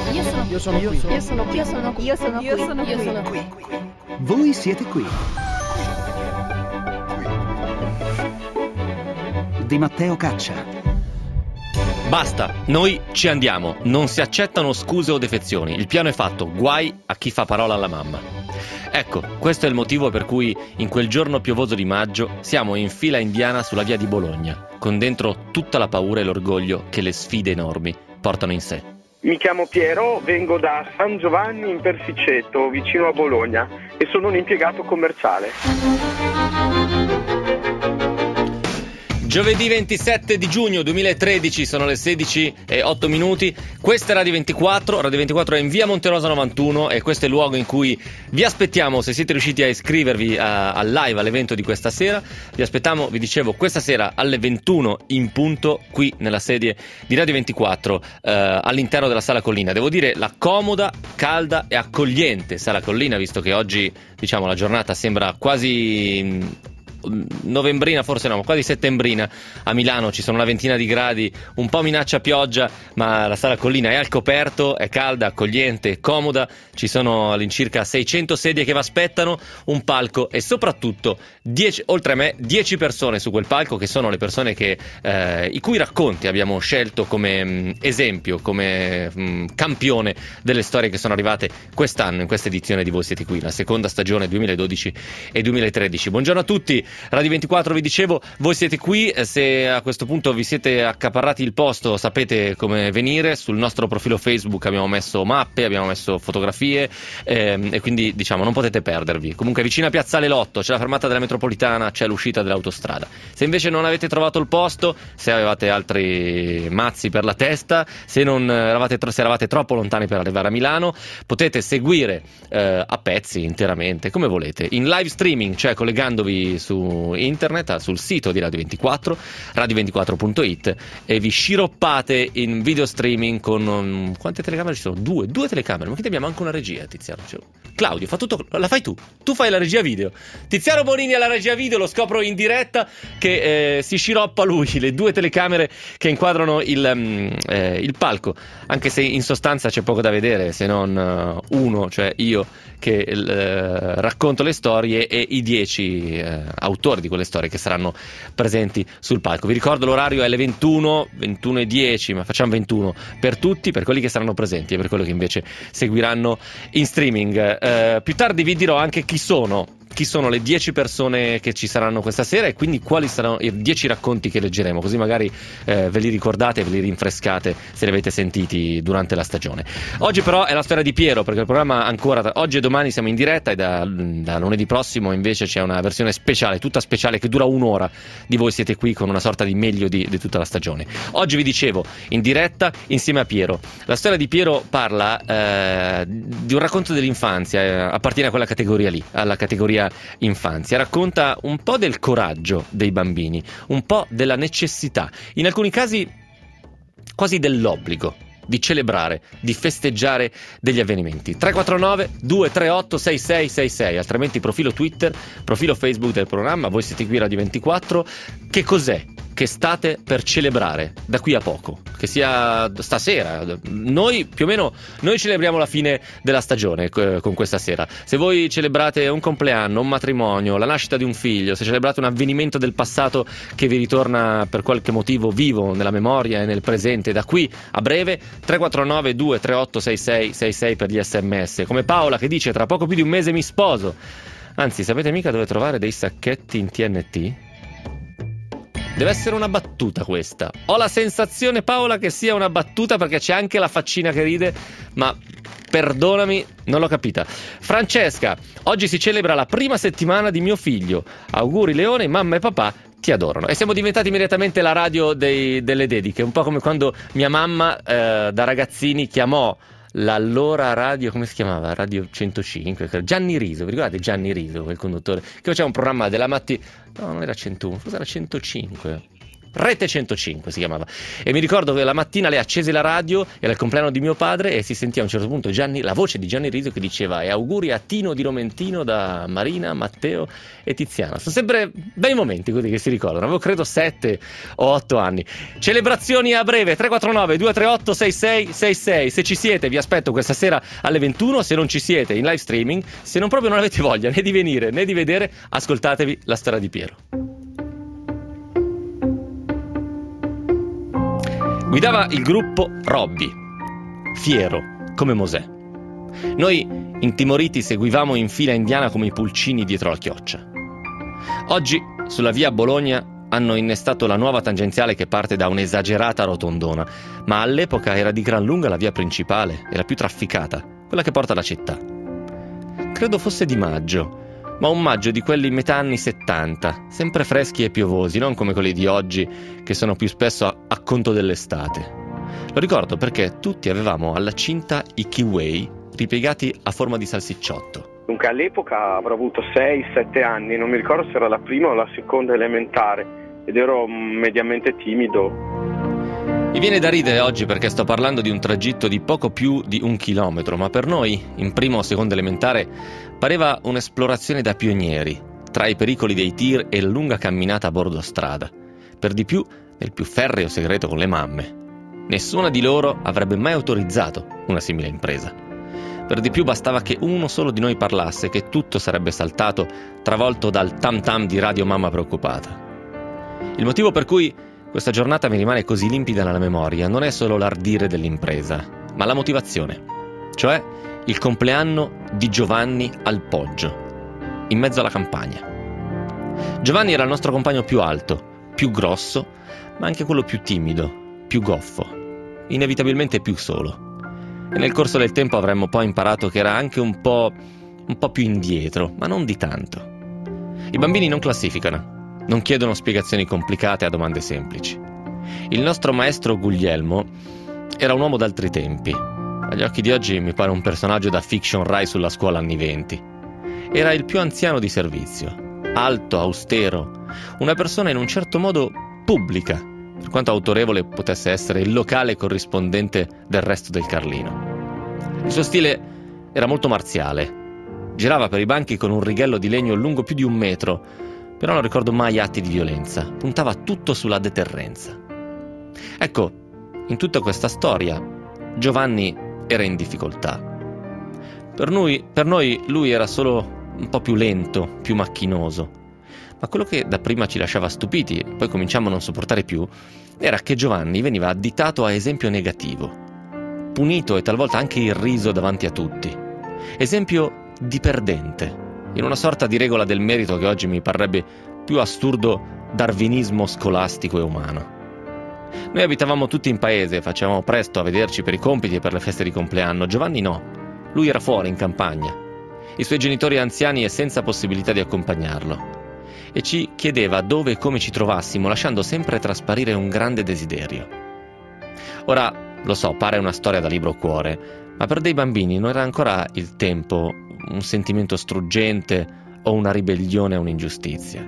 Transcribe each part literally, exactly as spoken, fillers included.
Io sono Io sono qui. Io sono qui. Io sono qui. Io sono Io sono qui. qui. Io sono qui. Voi siete qui. Di Matteo Caccia. Basta, noi ci andiamo, non si accettano scuse o defezioni, il piano è fatto, guai a chi fa parola alla mamma. Ecco, questo è il motivo per cui in quel giorno piovoso di maggio siamo in fila indiana sulla via di Bologna, con dentro tutta la paura e l'orgoglio che le sfide enormi portano in sé. Mi chiamo Piero, vengo da San Giovanni in Persiceto, vicino a Bologna, e sono un impiegato commerciale. Giovedì ventisette di giugno duemilatredici, sono le sedici e otto minuti. Questa è Radio ventiquattro. Radio ventiquattro è in via Monterosa novantuno e questo è il luogo in cui vi aspettiamo, se siete riusciti a iscrivervi a, al live all'evento di questa sera. Vi aspettiamo, vi dicevo, questa sera alle ventuno in punto qui nella sede di Radio ventiquattro, eh, all'interno della Sala Collina. Devo dire la comoda, calda e accogliente Sala Collina, visto che oggi, diciamo, la giornata sembra quasi novembrina, forse no, quasi settembrina. A Milano ci sono una ventina di gradi, un po' minaccia pioggia, ma la Sala Collina è al coperto, è calda, accogliente, comoda. Ci sono all'incirca seicento sedie che vi aspettano, un palco e soprattutto dieci, oltre a me dieci persone su quel palco, che sono le persone che eh, i cui racconti abbiamo scelto come mh, esempio, come mh, campione delle storie che sono arrivate quest'anno in questa edizione di Voi siete qui, la seconda stagione duemiladodici e duemilatredici. Buongiorno a tutti. Radio ventiquattro, vi dicevo, voi siete qui. Se a questo punto vi siete accaparrati il posto, sapete come venire. Sul nostro profilo Facebook abbiamo messo mappe, abbiamo messo fotografie, ehm, e quindi, diciamo, non potete perdervi. Comunque vicino a Piazzale Lotto c'è la fermata della metropolitana, c'è l'uscita dell'autostrada. Se invece non avete trovato il posto, se avevate altri mazzi per la testa, se non eravate, se eravate troppo lontani per arrivare a Milano, potete seguire eh, a pezzi, interamente, come volete, in live streaming, cioè collegandovi su internet, sul sito di Radio ventiquattro, radio ventiquattro punto it, e vi sciroppate in video streaming con um, quante telecamere ci sono? Due, due telecamere, ma qui abbiamo anche una regia, Tiziano. Cioè, Claudio, fa tutto, la fai tu, tu fai la regia video. Tiziano Bonini alla regia video, lo scopro in diretta che eh, si sciroppa lui, le due telecamere che inquadrano il, um, eh, il palco, anche se in sostanza c'è poco da vedere, se non uh, uno, cioè io, che uh, racconto le storie, e i dieci uh, autori di quelle storie che saranno presenti sul palco. Vi ricordo l'orario è alle ventuno, ventuno e dieci, ma facciamo ventuno per tutti, per quelli che saranno presenti e per quelli che invece seguiranno in streaming. Eh, più tardi vi dirò anche chi sono chi sono le dieci persone che ci saranno questa sera e quindi quali saranno i dieci racconti che leggeremo, così magari eh, ve li ricordate e ve li rinfrescate se li avete sentiti durante la stagione. Oggi però è la storia di Piero, perché il programma ancora oggi e domani siamo in diretta, e da, da lunedì prossimo invece c'è una versione speciale, tutta speciale, che dura un'ora di Voi siete qui, con una sorta di meglio di, di tutta la stagione. Oggi vi dicevo in diretta insieme a Piero. La storia di Piero parla eh, di un racconto dell'infanzia, eh, appartiene a quella categoria lì, alla categoria infanzia. Racconta un po' del coraggio dei bambini, un po' della necessità, in alcuni casi quasi dell'obbligo di celebrare, di festeggiare degli avvenimenti. Tre quattro nove due tre otto sei sei sei sei, altrimenti profilo Twitter, profilo Facebook del programma. Voi siete qui Radio ventiquattro. Che cos'è che state per celebrare da qui a poco? Che sia stasera. Noi più o meno noi celebriamo la fine della stagione eh, con questa sera. Se voi celebrate un compleanno, un matrimonio, la nascita di un figlio, se celebrate un avvenimento del passato che vi ritorna per qualche motivo vivo nella memoria e nel presente, da qui a breve, tre quattro nove due tre otto sei sei sei sei per gli sms. Come Paola che dice: tra poco più di un mese mi sposo. Anzi, sapete mica dove trovare dei sacchetti in T N T? Deve essere una battuta questa. Ho la sensazione, Paola, che sia una battuta, perché c'è anche la faccina che ride, ma perdonami, non l'ho capita. Francesca: oggi si celebra la prima settimana di mio figlio. Auguri Leone, mamma e papà ti adorano. E siamo diventati immediatamente la radio dei, delle dediche, un po' come quando mia mamma eh, da ragazzini chiamò l'allora radio, come si chiamava? Radio centocinque, Gianni Riso, vi ricordate Gianni Riso, quel conduttore che faceva un programma della mattina? No, non era centouno, forse era centocinque. Rete centocinque si chiamava, e mi ricordo che la mattina lei accese la radio, era il compleanno di mio padre e si sentiva a un certo punto Gianni, la voce di Gianni Rizzo che diceva: e auguri a Tino di Romentino da Marina, Matteo e Tiziana. Sono sempre bei momenti quelli che si ricordano. Avevo credo sette o otto anni. Celebrazioni a breve, tre quattro nove due tre otto sei sei sei sei. Se ci siete vi aspetto questa sera alle ventuno, se non ci siete in live streaming, se non proprio non avete voglia né di venire né di vedere, ascoltatevi La storia di Piero. Guidava il gruppo Robby, fiero come Mosè. Noi, intimoriti, seguivamo in fila indiana come i pulcini dietro la chioccia. Oggi, sulla via Bologna, hanno innestato la nuova tangenziale che parte da un'esagerata rotondona, ma all'epoca era di gran lunga la via principale e la più trafficata, quella che porta alla città. Credo fosse di maggio, ma un maggio di quelli metà anni settanta, sempre freschi e piovosi, non come quelli di oggi che sono più spesso a, a conto dell'estate. Lo ricordo perché tutti avevamo alla cinta i kiwi ripiegati a forma di salsicciotto. Dunque all'epoca avrò avuto sei sette anni, non mi ricordo se era la prima o la seconda elementare, ed ero mediamente timido. Mi viene da ridere oggi perché sto parlando di un tragitto di poco più di un chilometro, ma per noi, in prima o seconda elementare, pareva un'esplorazione da pionieri, tra i pericoli dei tir e la lunga camminata a bordo strada, per di più nel più ferreo segreto con le mamme. Nessuna di loro avrebbe mai autorizzato una simile impresa. Per di più bastava che uno solo di noi parlasse che tutto sarebbe saltato, travolto dal tam tam di Radio Mamma Preoccupata. Il motivo per cui questa giornata mi rimane così limpida nella memoria non è solo l'ardire dell'impresa, ma la motivazione, cioè il compleanno di Giovanni al Poggio, in mezzo alla campagna. Giovanni era il nostro compagno più alto, più grosso, ma anche quello più timido, più goffo, inevitabilmente più solo. E nel corso del tempo avremmo poi imparato che era anche un po', un po' più indietro, ma non di tanto. I bambini non classificano. Non chiedono spiegazioni complicate a domande semplici. Il nostro maestro Guglielmo era un uomo d'altri tempi. Agli occhi di oggi mi pare un personaggio da fiction Rai sulla scuola anni venti. Era il più anziano di servizio, alto, austero, una persona in un certo modo pubblica, per quanto autorevole potesse essere il locale corrispondente del resto del Carlino. Il suo stile era molto marziale. Girava per i banchi con un righello di legno lungo più di un metro, però non ricordo mai atti di violenza, puntava tutto sulla deterrenza. Ecco, in tutta questa storia, Giovanni era in difficoltà. Per noi, per noi lui era solo un po' più lento, più macchinoso, ma quello che dapprima ci lasciava stupiti e poi cominciamo a non sopportare più, era che Giovanni veniva additato a esempio negativo, punito e talvolta anche irriso davanti a tutti, esempio di perdente, in una sorta di regola del merito che oggi mi parrebbe più assurdo darwinismo scolastico e umano. Noi abitavamo tutti in paese, facevamo presto a vederci per i compiti e per le feste di compleanno. Giovanni no, lui era fuori in campagna, i suoi genitori anziani e senza possibilità di accompagnarlo, e ci chiedeva dove e come ci trovassimo, lasciando sempre trasparire un grande desiderio. Ora, lo so, pare una storia da libro cuore, ma per dei bambini non era ancora il tempo, un sentimento struggente o una ribellione a un'ingiustizia.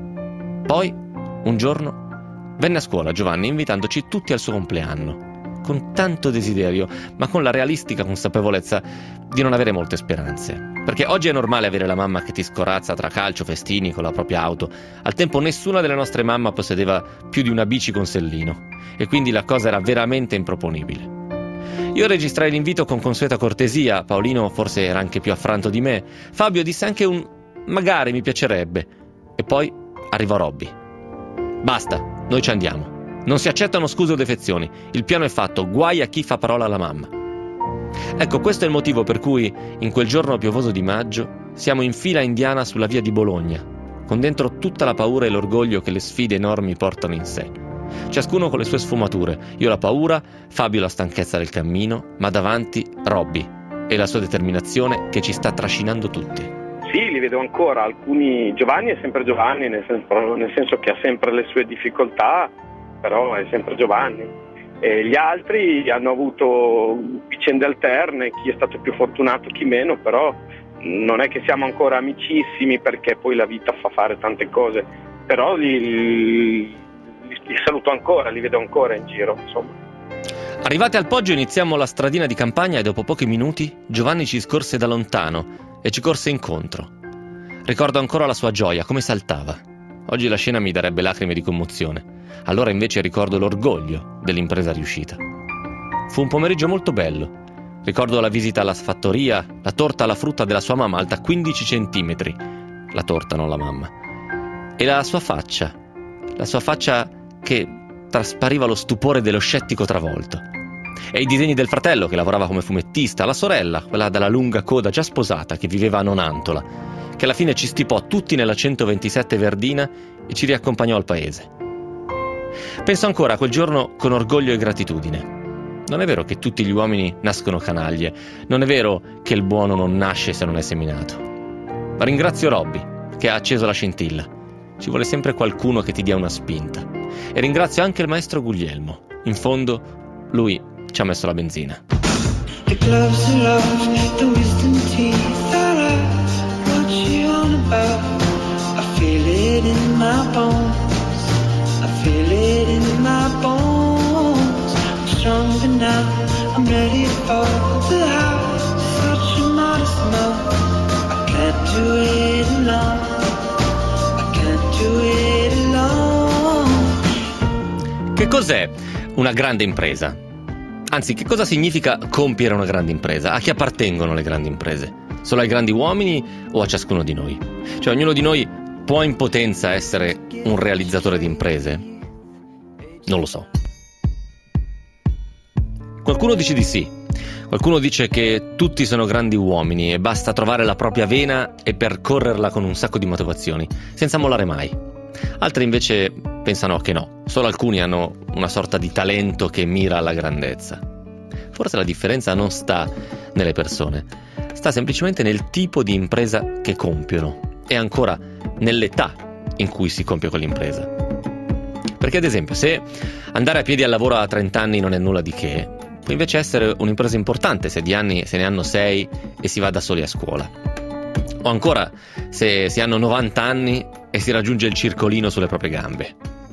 Poi, un giorno, venne a scuola Giovanni invitandoci tutti al suo compleanno, con tanto desiderio, ma con la realistica consapevolezza di non avere molte speranze. Perché oggi è normale avere la mamma che ti scorazza tra calcio, festini con la propria auto. Al tempo nessuna delle nostre mamme possedeva più di una bici con sellino, e quindi la cosa era veramente improponibile. Io registrai l'invito con consueta cortesia, Paolino forse era anche più affranto di me, Fabio disse anche un magari mi piacerebbe, e poi arrivò Robby. Basta, noi ci andiamo. Non si accettano scuse o defezioni, il piano è fatto, guai a chi fa parola alla mamma. Ecco, questo è il motivo per cui, in quel giorno piovoso di maggio, siamo in fila indiana sulla via di Bologna, con dentro tutta la paura e l'orgoglio che le sfide enormi portano in sé. Ciascuno con le sue sfumature, io la paura, Fabio la stanchezza del cammino, ma davanti Robby e la sua determinazione che ci sta trascinando tutti. Sì, li vedo ancora, alcuni Giovanni è sempre Giovanni, nel senso, nel senso che ha sempre le sue difficoltà, però è sempre Giovanni. E gli altri hanno avuto vicende alterne, chi è stato più fortunato, chi meno, però non è che siamo ancora amicissimi perché poi la vita fa fare tante cose, però li, li saluto ancora, li vedo ancora in giro, insomma. Arrivati al Poggio iniziamo la stradina di campagna e dopo pochi minuti Giovanni ci scorse da lontano e ci corse incontro. Ricordo ancora la sua gioia, come saltava. Oggi la scena mi darebbe lacrime di commozione. Allora invece ricordo l'orgoglio dell'impresa riuscita. Fu un pomeriggio molto bello. Ricordo la visita alla fattoria, la torta alla frutta della sua mamma alta quindici centimetri. La torta, non la mamma. E la sua faccia. La sua faccia che traspariva lo stupore dello scettico travolto. E i disegni del fratello che lavorava come fumettista, la sorella, quella dalla lunga coda già sposata che viveva a Nonantola, che alla fine ci stipò tutti nella centoventisette Verdina e ci riaccompagnò al paese. Penso ancora a quel giorno con orgoglio e gratitudine. Non è vero che tutti gli uomini nascono canaglie, non è vero che il buono non nasce se non è seminato. Ma ringrazio Robby che ha acceso la scintilla. Ci vuole sempre qualcuno che ti dia una spinta. E ringrazio anche il maestro Guglielmo. In fondo, lui ci ha messo la benzina. The gloves of love, the wisdom teeth are out. What you on about? I feel it in my bones. I feel it in my bones. I'm stronger now. I'm ready for the house. Such a modest mouth. I can't do it alone. I can't do it alone. Che cos'è una grande impresa? Anzi, che cosa significa compiere una grande impresa? A chi appartengono le grandi imprese? Solo ai grandi uomini o a ciascuno di noi? Cioè, ognuno di noi può in potenza essere un realizzatore di imprese? Non lo so. Qualcuno dice di sì. Qualcuno dice che tutti sono grandi uomini e basta trovare la propria vena e percorrerla con un sacco di motivazioni, senza mollare mai. Altri invece pensano che no, solo alcuni hanno una sorta di talento che mira alla grandezza. Forse la differenza non sta nelle persone, sta semplicemente nel tipo di impresa che compiono e ancora nell'età in cui si compie quell'impresa. Perché ad esempio, se andare a piedi al lavoro a trenta anni non è nulla di che, può invece essere un'impresa importante se di anni se ne hanno sei e si va da soli a scuola. O ancora se si hanno novanta anni e si raggiunge il circolino sulle proprie gambe.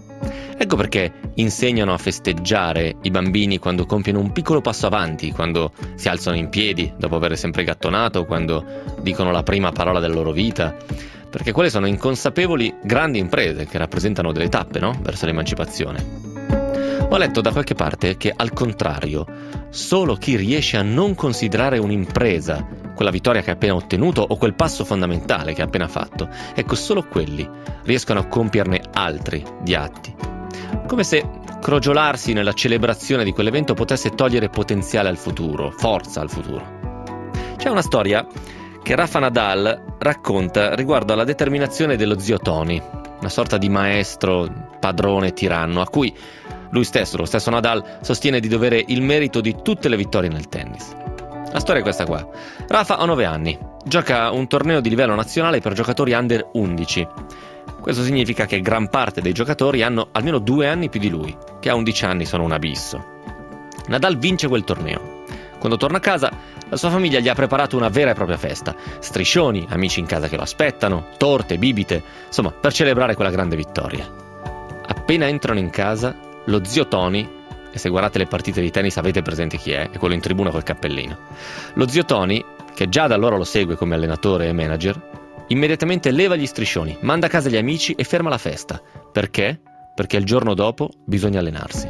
Ecco perché insegnano a festeggiare i bambini quando compiono un piccolo passo avanti, quando si alzano in piedi dopo aver sempre gattonato, quando dicono la prima parola della loro vita, perché quelle sono inconsapevoli grandi imprese che rappresentano delle tappe, no? Verso l'emancipazione. Ho letto da qualche parte che, al contrario, solo chi riesce a non considerare un'impresa quella vittoria che ha appena ottenuto o quel passo fondamentale che ha appena fatto, ecco, solo quelli riescono a compierne altri di atti. Come se crogiolarsi nella celebrazione di quell'evento potesse togliere potenziale al futuro, forza al futuro. C'è una storia che Rafa Nadal racconta riguardo alla determinazione dello zio Tony, una sorta di maestro, padrone, tiranno, a cui lui stesso, lo stesso Nadal, sostiene di dovere il merito di tutte le vittorie nel tennis. La storia è questa qua. Rafa ha nove anni, gioca un torneo di livello nazionale per giocatori under undici. Questo significa che gran parte dei giocatori hanno almeno due anni più di lui, che a undici anni sono un abisso. Nadal vince quel torneo. Quando torna a casa, la sua famiglia gli ha preparato una vera e propria festa. Striscioni, amici in casa che lo aspettano, torte, bibite, insomma, per celebrare quella grande vittoria. Appena entrano in casa, lo zio Tony, e se guardate le partite di tennis avete presente chi è, è quello in tribuna col cappellino. Lo zio Tony, che già da allora lo segue come allenatore e manager, immediatamente leva gli striscioni, manda a casa gli amici e ferma la festa. Perché? Perché il giorno dopo bisogna allenarsi.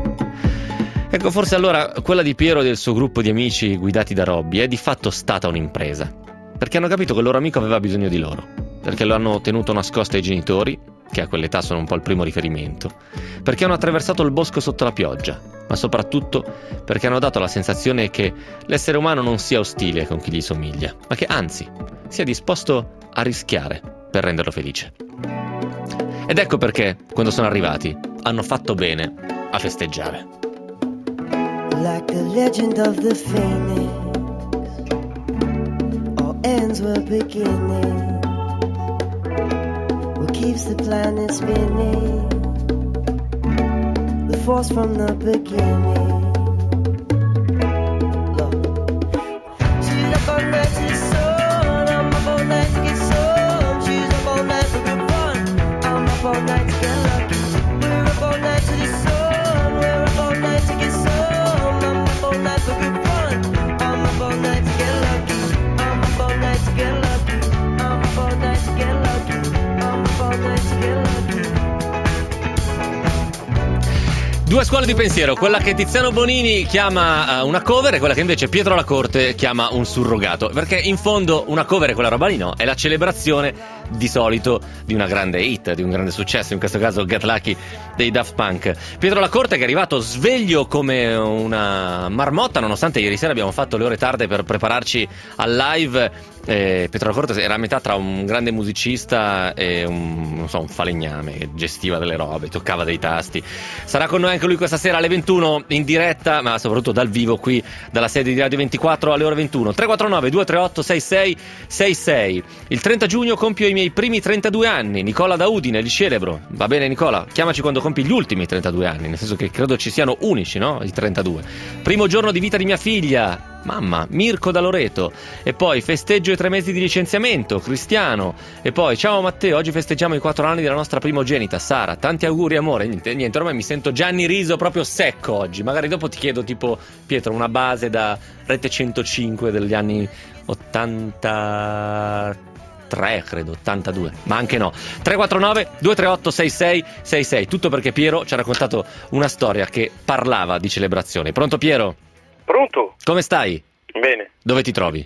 Ecco, forse allora quella di Piero e del suo gruppo di amici guidati da Robby è di fatto stata un'impresa, perché hanno capito che il loro amico aveva bisogno di loro, perché lo hanno tenuto nascosto ai genitori, che a quell'età sono un po' il primo riferimento, perché hanno attraversato il bosco sotto la pioggia, ma soprattutto perché hanno dato la sensazione che l'essere umano non sia ostile con chi gli somiglia, ma che anzi sia disposto a rischiare per renderlo felice. Ed ecco perché, quando sono arrivati, hanno fatto bene a festeggiare. Like the legend of the phoenix, all ends were beginning. What keeps the planet spinning? The force from the beginning. Look, she's up all night to the sun. I'm up all night to get some. She's up all night for good fun. I'm up all night to get lucky. We're up all night. Due scuole di pensiero, quella che Tiziano Bonini chiama uh, una cover e quella che invece Pietro Lacorte chiama un surrogato, perché in fondo una cover è quella roba lì, no? È la celebrazione di solito di una grande hit, di un grande successo, in questo caso Get Lucky dei Daft Punk. Pietro Lacorte che è arrivato sveglio come una marmotta, nonostante ieri sera abbiamo fatto le ore tarde per prepararci al live. Eh, Pietro Lacorte era a metà tra un grande musicista e un, non so, un falegname che gestiva delle robe, toccava dei tasti. Sarà con noi anche lui questa sera alle ventuno in diretta, ma soprattutto dal vivo qui dalla sede di Radio ventiquattro alle ore ventuno. Tre quattro nove due tre otto sei sei sei sei. Il trenta giugno compio i miei primi trentadue anni. Nicola da Udine, li celebro. Va bene Nicola, chiamaci quando compi gli ultimi trentadue anni, nel senso che credo ci siano unici, no? I trentadue. Primo giorno di vita di mia figlia, mamma, Mirko da Loreto. E poi festeggio i tre mesi di licenziamento, Cristiano. E poi ciao Matteo, oggi festeggiamo i quattro anni della nostra primogenita Sara, tanti auguri amore. Niente, niente, ormai mi sento Gianni Riso proprio secco oggi. Magari dopo ti chiedo tipo Pietro una base da Rete centocinque degli anni ottantatré, credo, ottantadue, ma anche no. Tre quattro nove due tre otto sei sei sei sei. Tutto perché Piero ci ha raccontato una storia che parlava di celebrazione. Pronto Piero? Pronto? Come stai? Bene. Dove ti trovi?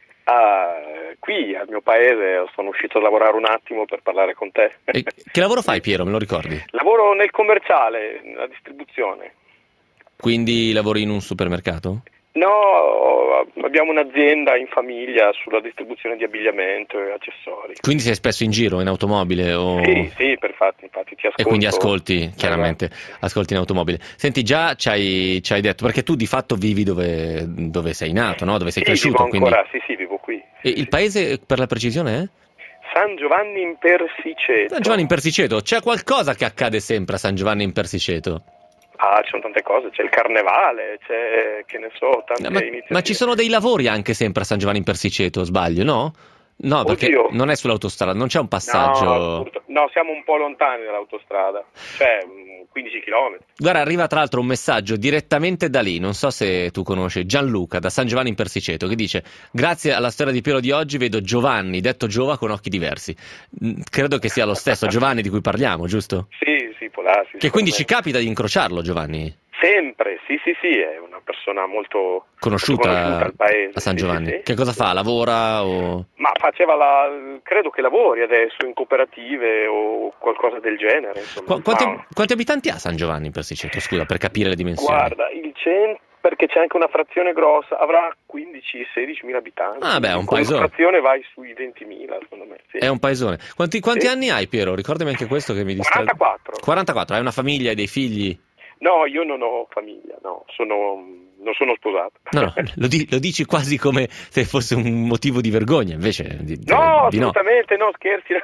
Uh, qui al mio paese, sono uscito a lavorare un attimo per parlare con te. E che lavoro fai Piero, me lo ricordi? Lavoro nel commerciale, nella distribuzione. Quindi lavori in un supermercato? No, abbiamo un'azienda in famiglia sulla distribuzione di abbigliamento e accessori. Quindi sei spesso in giro, in automobile? O... Sì, sì, per infatti, infatti ti ascolto. E quindi ascolti, chiaramente, ascolti in automobile. Senti, già ci hai, ci hai detto, perché tu di fatto vivi dove, dove sei nato, no? Dove sei sì, cresciuto. Vivo ancora, quindi... sì, sì, vivo qui. E il paese, per la precisione, è? San Giovanni in Persiceto. San Giovanni in Persiceto, c'è qualcosa che accade sempre a San Giovanni in Persiceto? Ah, ci sono tante cose, c'è il carnevale, c'è, che ne so, tante ma, iniziative. ma ci sono dei lavori anche sempre a San Giovanni in Persiceto, sbaglio, no? No, perché Oddio. non è sull'autostrada, non c'è un passaggio... No, no, siamo un po' lontani dall'autostrada, cioè quindici chilometri. Guarda, arriva tra l'altro un messaggio direttamente da lì, non so se tu conosci Gianluca da San Giovanni in Persiceto, che dice: grazie alla storia di Piero di oggi vedo Giovanni, detto Giova, con occhi diversi. Credo che sia lo stesso Giovanni di cui parliamo, giusto? Sì, sì, può darsi. Che quindi ci capita di incrociarlo, Giovanni? Sempre, sì, sì, sì, è una persona molto conosciuta, molto conosciuta al paese. A San Giovanni. Sì, sì, sì. Che cosa fa? Lavora o... Ma faceva la... credo che lavori adesso in cooperative o qualcosa del genere. Insomma. Qu- quanti, Ma... quanti abitanti ha San Giovanni in Persiceto? Scusa, per capire le dimensioni. Guarda, il centro, perché c'è anche una frazione grossa, avrà quindici sedici mila abitanti. Ah beh, è un Con paesone. la frazione vai sui ventimila, secondo me. Sì. È un paesone. Quanti, quanti Sì. anni hai, Piero? Ricordami anche questo che mi distrae. quarantaquattro. quarantaquattro, hai una famiglia, hai dei figli? No, io non ho famiglia, no, sono, non sono sposato. No, no, lo, di, lo dici quasi come se fosse un motivo di vergogna, invece di, No, di assolutamente, no, no scherzi.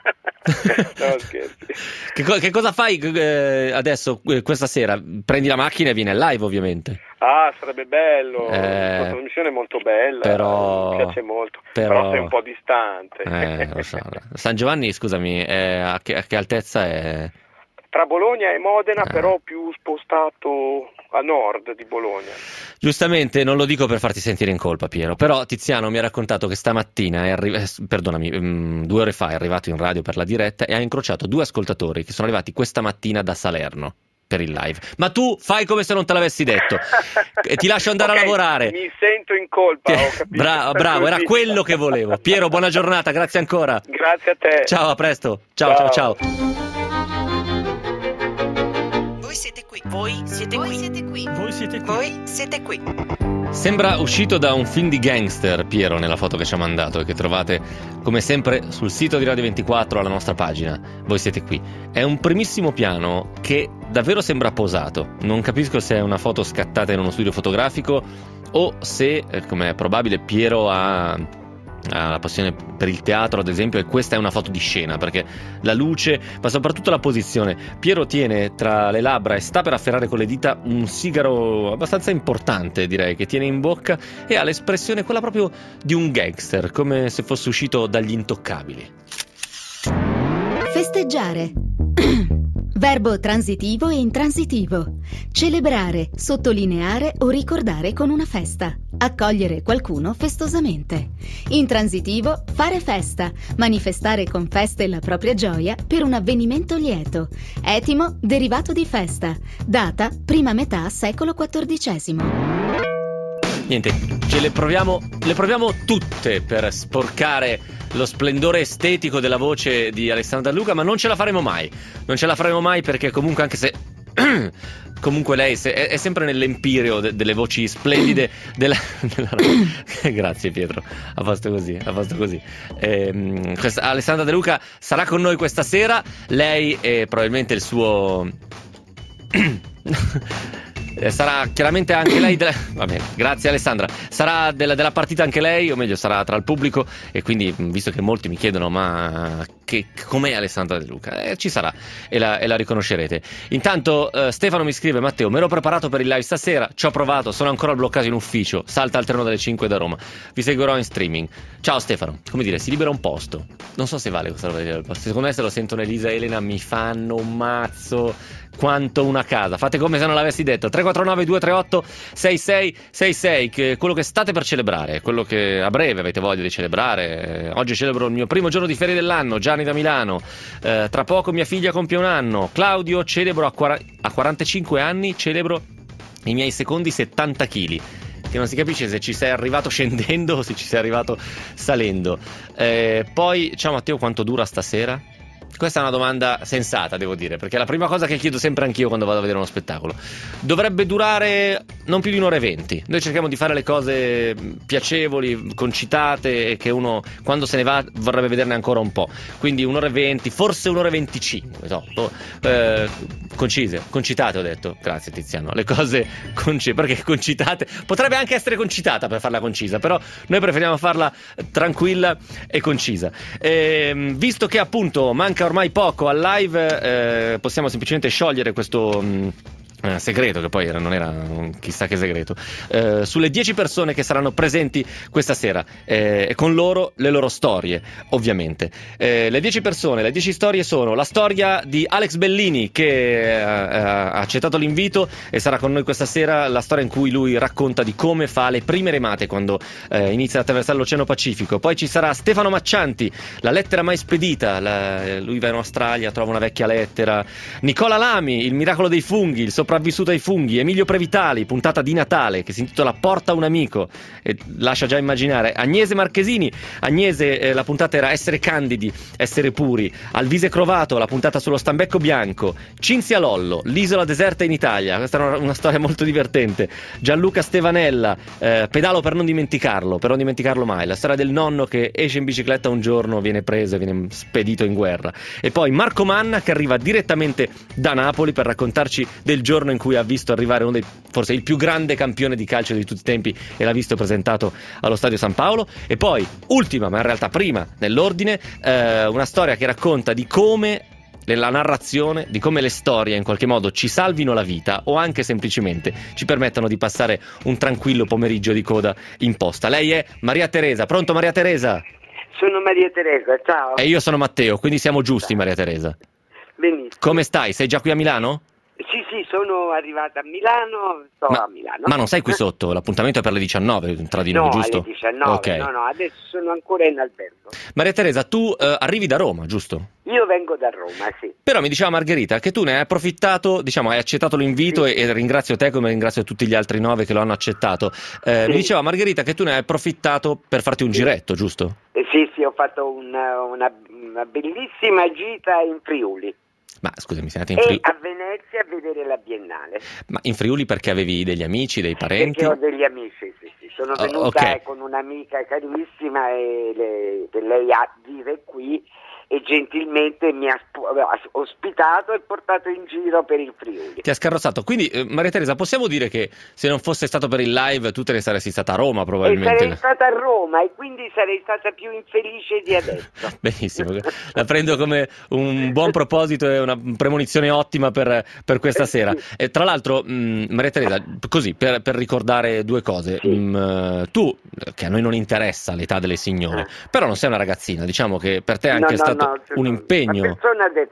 No, scherzi. Che, co- che cosa fai eh, adesso, eh, questa sera? Prendi la macchina e vieni al live, ovviamente. Ah, sarebbe bello, Eh, la trasmissione è molto bella, però- mi piace molto, però- però, sei un po' distante. Eh, lo so. San Giovanni, scusami, è a, che, a che altezza è? Tra Bologna e Modena, Eh. però più spostato a nord di Bologna. Giustamente, non lo dico per farti sentire in colpa, Piero, però Tiziano mi ha raccontato che stamattina, è arri- eh, perdonami, mm, due ore fa è arrivato in radio per la diretta e ha incrociato due ascoltatori che sono arrivati questa mattina da Salerno per il live. Ma tu fai come se non te l'avessi detto e ti lascio andare Ok, a lavorare. Mi sento in colpa, ho capito. Bra- bravo, era Così. quello che volevo. Piero, buona giornata, grazie ancora. Grazie a te. Ciao, a presto. Ciao, ciao, ciao. Ciao. Voi siete qui. Voi siete qui. Siete qui. Voi siete qui. Voi siete qui. Sembra uscito da un film di gangster, Piero, nella foto che ci ha mandato e che trovate come sempre sul sito di Radio ventiquattro alla nostra pagina. Voi siete qui. È un primissimo piano che davvero sembra posato. Non capisco se è una foto scattata in uno studio fotografico o se, come è probabile, Piero ha... ha la passione per il teatro, ad esempio, e questa è una foto di scena, perché la luce, ma soprattutto la posizione. Piero tiene tra le labbra e sta per afferrare con le dita un sigaro abbastanza importante, direi, che tiene in bocca e ha l'espressione quella proprio di un gangster, come se fosse uscito dagli Intoccabili. Festeggiare. Verbo transitivo e intransitivo. Celebrare, sottolineare o ricordare con una festa. Accogliere qualcuno festosamente. Intransitivo, fare festa. Manifestare con feste la propria gioia per un avvenimento lieto. Etimo, derivato di festa. Data, prima metà secolo quattordicesimo. Niente, ce le proviamo, le proviamo tutte per sporcare lo splendore estetico della voce di Alessandra De Luca, ma non ce la faremo mai. Non ce la faremo mai perché comunque, anche se comunque lei se, è, è sempre nell'empireo de, delle voci splendide della, della... Grazie Pietro, ha fatto così, ha fatto così. Ehm, questa, Alessandra De Luca sarà con noi questa sera. Lei e probabilmente il suo sarà chiaramente anche lei della... Va bene, grazie Alessandra. Sarà della, della partita anche lei, o meglio sarà tra il pubblico, e quindi, visto che molti mi chiedono ma che, com'è Alessandra De Luca, eh, ci sarà e la, e la riconoscerete. Intanto eh, Stefano mi scrive: Matteo, mi ero preparato per il live stasera, ci ho provato, sono ancora bloccato in ufficio, salta al treno dalle cinque da Roma, vi seguirò in streaming. Ciao Stefano. Come dire, si libera un posto, non so se vale questa roba del posto, secondo me se lo sentono Elisa e Elena mi fanno un mazzo quanto una casa. Fate come se non l'avessi detto. Tre quattro nove due tre otto sei sei sei sei, che quello che state per celebrare, quello che a breve avete voglia di celebrare. Oggi celebro il mio primo giorno di ferie dell'anno. Gianni da Milano. Eh, tra poco mia figlia compie un anno. Claudio, celebro a, quara- a quarantacinque anni, celebro i miei secondi settanta chili. Che non si capisce se ci sei arrivato scendendo o se ci sei arrivato salendo. Eh, poi, ciao Matteo, quanto dura stasera? Questa è una domanda sensata, devo dire, perché è la prima cosa che chiedo sempre anch'io quando vado a vedere uno spettacolo. Dovrebbe durare non più di un'ora e venti. Noi cerchiamo di fare le cose piacevoli, concitate, e che uno quando se ne va vorrebbe vederne ancora un po'. Quindi un'ora e venti, forse un'ora e venticinque, no? eh, concise, concitate ho detto. Grazie Tiziano. Le cose concise, perché concitate potrebbe anche essere concitata per farla concisa, però noi preferiamo farla tranquilla e concisa. E, visto che appunto manca ormai poco al live, eh, possiamo semplicemente sciogliere questo mh, eh, segreto, che poi era, non era un chissà che segreto, eh, sulle dieci persone che saranno presenti questa sera, eh, e con loro le loro storie, ovviamente. Eh, le dieci persone, le dieci storie sono la storia di Alex Bellini, che eh, ha accettato l'invito e sarà con noi questa sera, la storia in cui lui racconta di come fa le prime remate quando eh, inizia ad attraversare l'Oceano Pacifico. Poi ci sarà Stefano Maccianti, la lettera mai spedita, la, lui va in Australia, trova una vecchia lettera. Nicola Lami, il miracolo dei funghi, il sopravvissuto ai funghi. Emilio Previtali, puntata di Natale che si intitola Porta un amico e lascia già immaginare. Agnese Marchesini, Agnese, eh, la puntata era Essere candidi, essere puri. Alvise Crovato, la puntata sullo stambecco bianco. Cinzia Lollo, l'isola deserta in Italia, questa è una, una storia molto divertente. Gianluca Stevanella, eh, pedalo per non dimenticarlo, per non dimenticarlo mai, la storia del nonno che esce in bicicletta un giorno, viene preso e viene spedito in guerra. E poi Marco Manna, che arriva direttamente da Napoli per raccontarci del giorno in cui ha visto arrivare uno dei, forse il più grande campione di calcio di tutti i tempi, e l'ha visto presentato allo Stadio San Paolo. E poi ultima, ma in realtà prima nell'ordine, eh, una storia che racconta di come la narrazione, di come le storie in qualche modo ci salvino la vita o anche semplicemente ci permettano di passare un tranquillo pomeriggio di coda in posta. Lei è Maria Teresa. Pronto Maria Teresa? Sono Maria Teresa, ciao. E io sono Matteo, quindi siamo giusti. Ciao. Maria Teresa. Benissimo. Come stai? Sei già qui a Milano? Sì, sì, sono arrivata a Milano, sto ma, a Milano. Ma non sei qui sotto? L'appuntamento è per le diciannove, tra di noi, no, giusto? alle diciannove, okay. no, no, adesso sono ancora in albergo. Maria Teresa, tu eh, arrivi da Roma, giusto? Io vengo da Roma, sì. Però mi diceva Margherita che tu ne hai approfittato, diciamo, hai accettato l'invito, sì. e, e ringrazio te come ringrazio tutti gli altri nove che lo hanno accettato. Eh, sì. Mi diceva Margherita che tu ne hai approfittato per farti un sì. giretto, giusto? Eh, sì, sì, ho fatto una, una, una bellissima gita in Friuli. Ma scusami, sei andata in Friuli? E a Venezia a vedere la Biennale. Ma in Friuli perché avevi degli amici, dei parenti? Perché ho degli amici, sì, sì. Sono venuta oh, okay. con un'amica carissima e le, che lei ha vive qui e gentilmente mi ha ospitato e portato in giro per il Friuli. Ti ha scarrozzato. Quindi eh, Maria Teresa, possiamo dire che se non fosse stato per il live tu te ne saresti stata a Roma probabilmente? E sarei stata a Roma e quindi sarei stata più infelice di adesso. Benissimo, la prendo come un buon proposito e una premonizione ottima per, per questa sera. E tra l'altro mh, Maria Teresa, così per, per ricordare due cose, sì. mh, tu, che a noi non interessa l'età delle signore, però non sei una ragazzina, diciamo che per te è anche no, no, stato no, un impegno. Una persona d'età.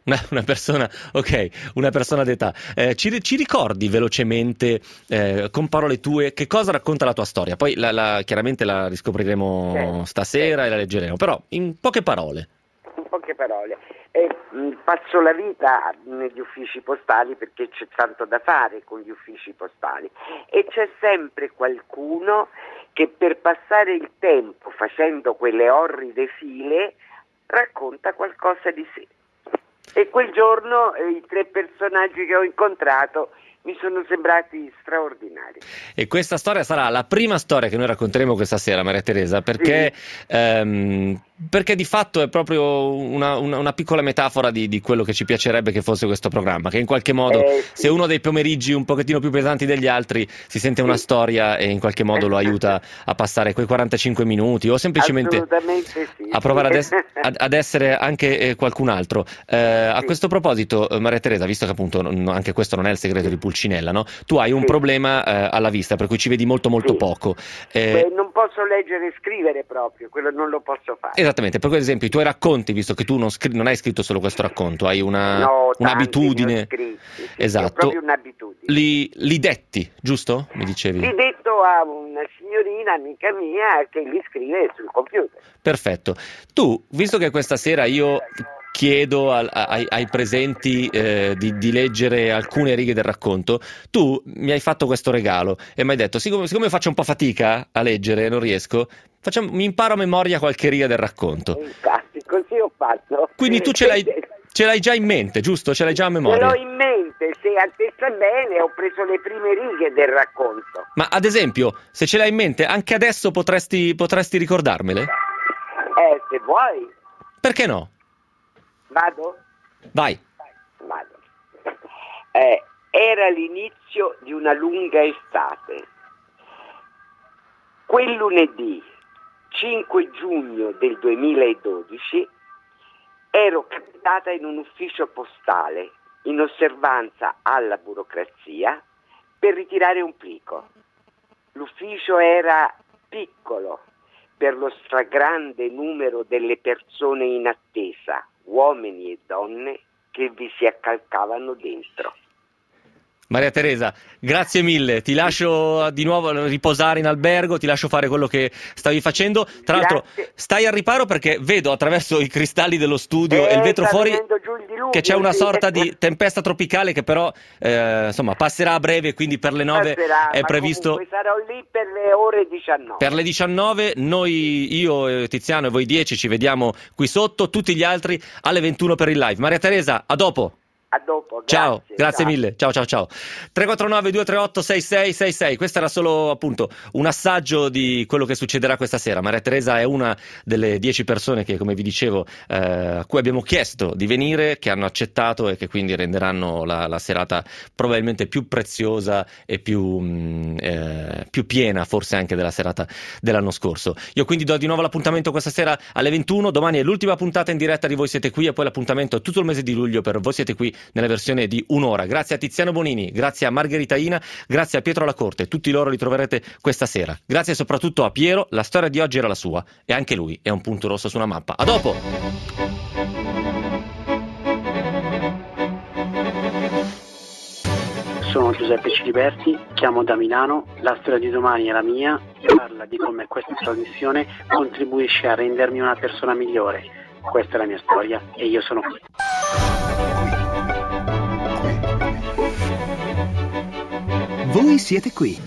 Una, una persona, ok, una persona d'età. Eh, ci, ci ricordi velocemente, eh, con parole tue, che cosa racconta la tua storia? Poi la, la, chiaramente la riscopriremo eh, stasera eh. e la leggeremo, però in poche parole. In poche parole. Eh, mh, passo la vita negli uffici postali perché c'è tanto da fare con gli uffici postali e c'è sempre qualcuno che per passare il tempo facendo quelle orride file racconta qualcosa di sé. E quel giorno eh, i tre personaggi che ho incontrato mi sono sembrati straordinari. E questa storia sarà la prima storia che noi racconteremo questa sera, Maria Teresa, perché, sì. ehm, perché di fatto è proprio una, una, una piccola metafora di, di quello che ci piacerebbe che fosse questo programma, che in qualche modo, eh, sì. se uno dei pomeriggi un pochettino più pesanti degli altri si sente una sì. storia e in qualche modo lo aiuta a passare quei quarantacinque minuti o semplicemente sì. a provare ad, es- ad, ad essere anche eh, qualcun altro. Eh, sì. A questo proposito, Maria Teresa, visto che appunto non, anche questo non è il segreto di Pulcinella, no? Tu hai un sì. problema eh, alla vista, per cui ci vedi molto molto sì. poco. Eh, Beh, non posso leggere e scrivere proprio, quello non lo posso fare. Esattamente, per esempio i tuoi racconti, visto che tu non, scri- non hai scritto solo questo racconto, hai una, no, un'abitudine. Scritti, sì, esatto. proprio un'abitudine. Li, li detti, giusto? Mi dicevi? Li detto a una signorina amica mia che li scrive sul computer. Perfetto. Tu, visto che questa sera io chiedo al, ai, ai presenti eh, di, di leggere alcune righe del racconto, tu mi hai fatto questo regalo e mi hai detto, siccome, siccome faccio un po' fatica a leggere, non riesco, facciamo, mi imparo a memoria qualche riga del racconto. Infatti, così ho fatto. Quindi tu ce l'hai, ce l'hai già in mente, giusto? Ce l'hai già a memoria? Ce l'ho in mente, se a te sta bene ho preso le prime righe del racconto. Ma ad esempio, se ce l'hai in mente, anche adesso potresti, potresti ricordarmele? Eh, se vuoi. Perché no? Vado? Vai. Vado. Eh, era l'inizio di una lunga estate. Quel lunedì, cinque giugno del duemiladodici, ero capitata in un ufficio postale in osservanza alla burocrazia per ritirare un plico. L'ufficio era piccolo per lo stragrande numero delle persone in attesa, uomini e donne, che vi si accalcavano dentro. Maria Teresa, grazie mille, ti lascio di nuovo riposare in albergo, ti lascio fare quello che stavi facendo. Tra l'altro stai al riparo perché vedo attraverso i cristalli dello studio eh, e il vetro fuori diluvio, che c'è una sì. sorta di tempesta tropicale che però eh, insomma passerà a breve, quindi per le nove passerà, è previsto. Comunque sarò lì per le ore diciannove. Per le diciannove noi, io, Tiziano e voi dieci ci vediamo qui sotto, tutti gli altri alle ventuno per il live. Maria Teresa, a dopo. A dopo, ciao, grazie, grazie ciao. mille, ciao ciao ciao. tre quattro nove due tre otto sei sei sei sei, questo era solo appunto un assaggio di quello che succederà questa sera. Maria Teresa è una delle dieci persone che, come vi dicevo, eh, a cui abbiamo chiesto di venire, che hanno accettato e che quindi renderanno la, la serata probabilmente più preziosa e più, mh, eh, più piena forse anche della serata dell'anno scorso. Io quindi do di nuovo l'appuntamento questa sera alle ventuno, domani è l'ultima puntata in diretta di Voi Siete Qui e poi l'appuntamento è tutto il mese di luglio per Voi Siete Qui nella versione di un'ora. Grazie a Tiziano Bonini, grazie a Margherita Ina, grazie a Pietro Lacorte, tutti loro li troverete questa sera. Grazie soprattutto a Piero, la storia di oggi era la sua e anche lui è un punto rosso su una mappa. A dopo! Sono Giuseppe Ciliberti, chiamo da Milano, la storia di domani è la mia, parla di come questa trasmissione contribuisce a rendermi una persona migliore. Questa è la mia storia e io sono qui. Voi siete qui.